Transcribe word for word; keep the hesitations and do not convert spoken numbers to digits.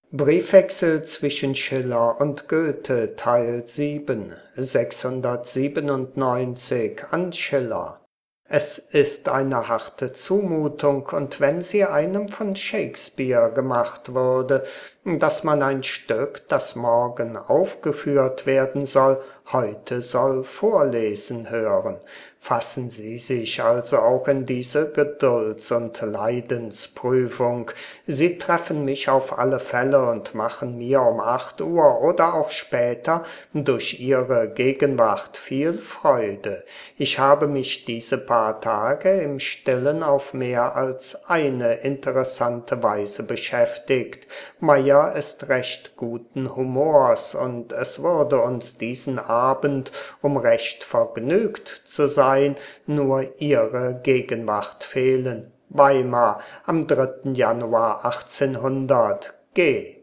Briefwechsel zwischen Schiller und Goethe, Teil sieben, sechshundertsiebenundneunzig an Schiller. Es ist eine harte Zumutung, und wenn sie einem von Shakespeare gemacht würde, dass man ein Stück, das morgen aufgeführt werden soll, heute soll vorlesen hören. Fassen Sie sich also auch in diese Gedulds- und Leidensprüfung. Sie treffen mich auf alle Fälle und machen mir um acht Uhr oder auch später durch Ihre Gegenwart viel Freude. Ich habe mich diese paar Tage im Stillen auf mehr als eine interessante Weise beschäftigt. Meyer ist recht guten Humors, und es würde uns diesen Abend, um recht vergnügt zu sein, nur Ihre Gegenwart fehlen. Weimar am dritten Januar achtzehnhundert. G.